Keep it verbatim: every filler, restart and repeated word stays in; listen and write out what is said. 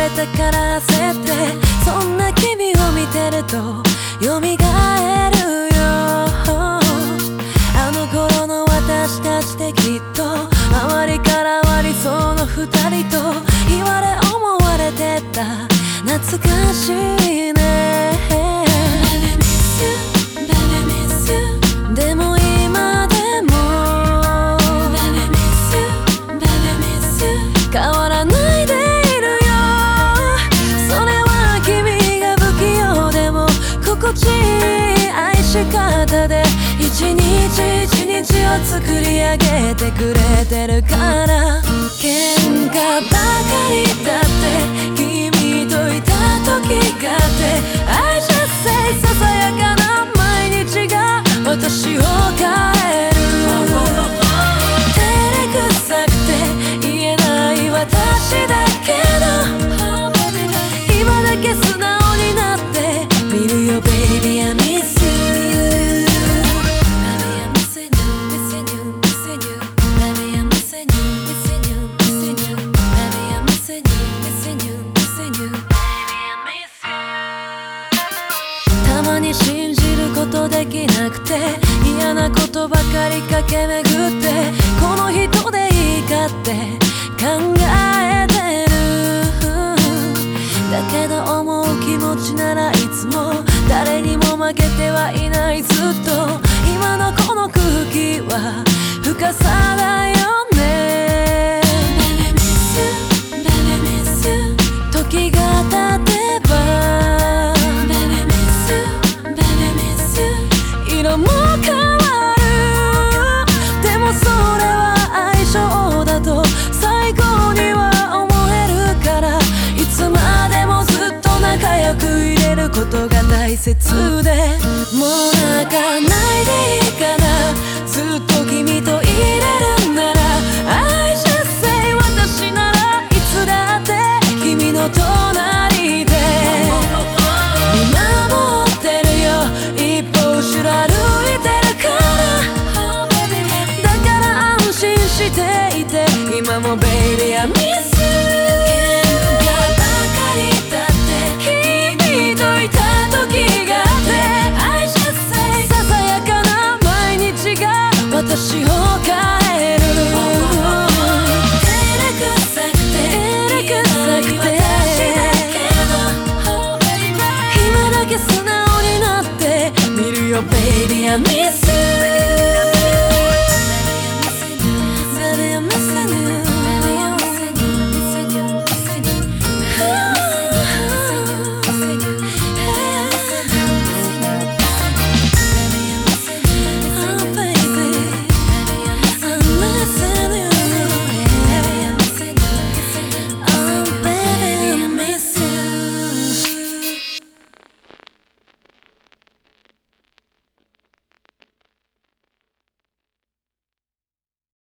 れたから焦って、そんな君を見てると蘇るよ。あの頃の私たちってきっと周りからは理想の二人と言われ思われてた。懐かしいね。でも今でも変わらないでいるよ。それは君が不器用でも心地いい愛し方で一日一日を作り上げてくれてるから。喧嘩ばかりだって君といた時があって、 I just say ささやかな毎日が私を変える。照れくさくて言えない私だけど、今だけ素直になって見るよ Baby I miss you。 Baby I miss you missing you missing you Baby I missing you missing you missing you Baby I missing you missing you missing you Baby I miss you。 たまに信じることできなくて嫌なことばかり駆け巡って、この人でいいかって考えてる。だけど思う気持ちならいつも誰にも負けてはいない。ずっと今のこの空気は深さだよね。時が経てば色も変わる。でもそれは相性だと最高には思えるから、いつまでもずっと仲良くいれることが大切。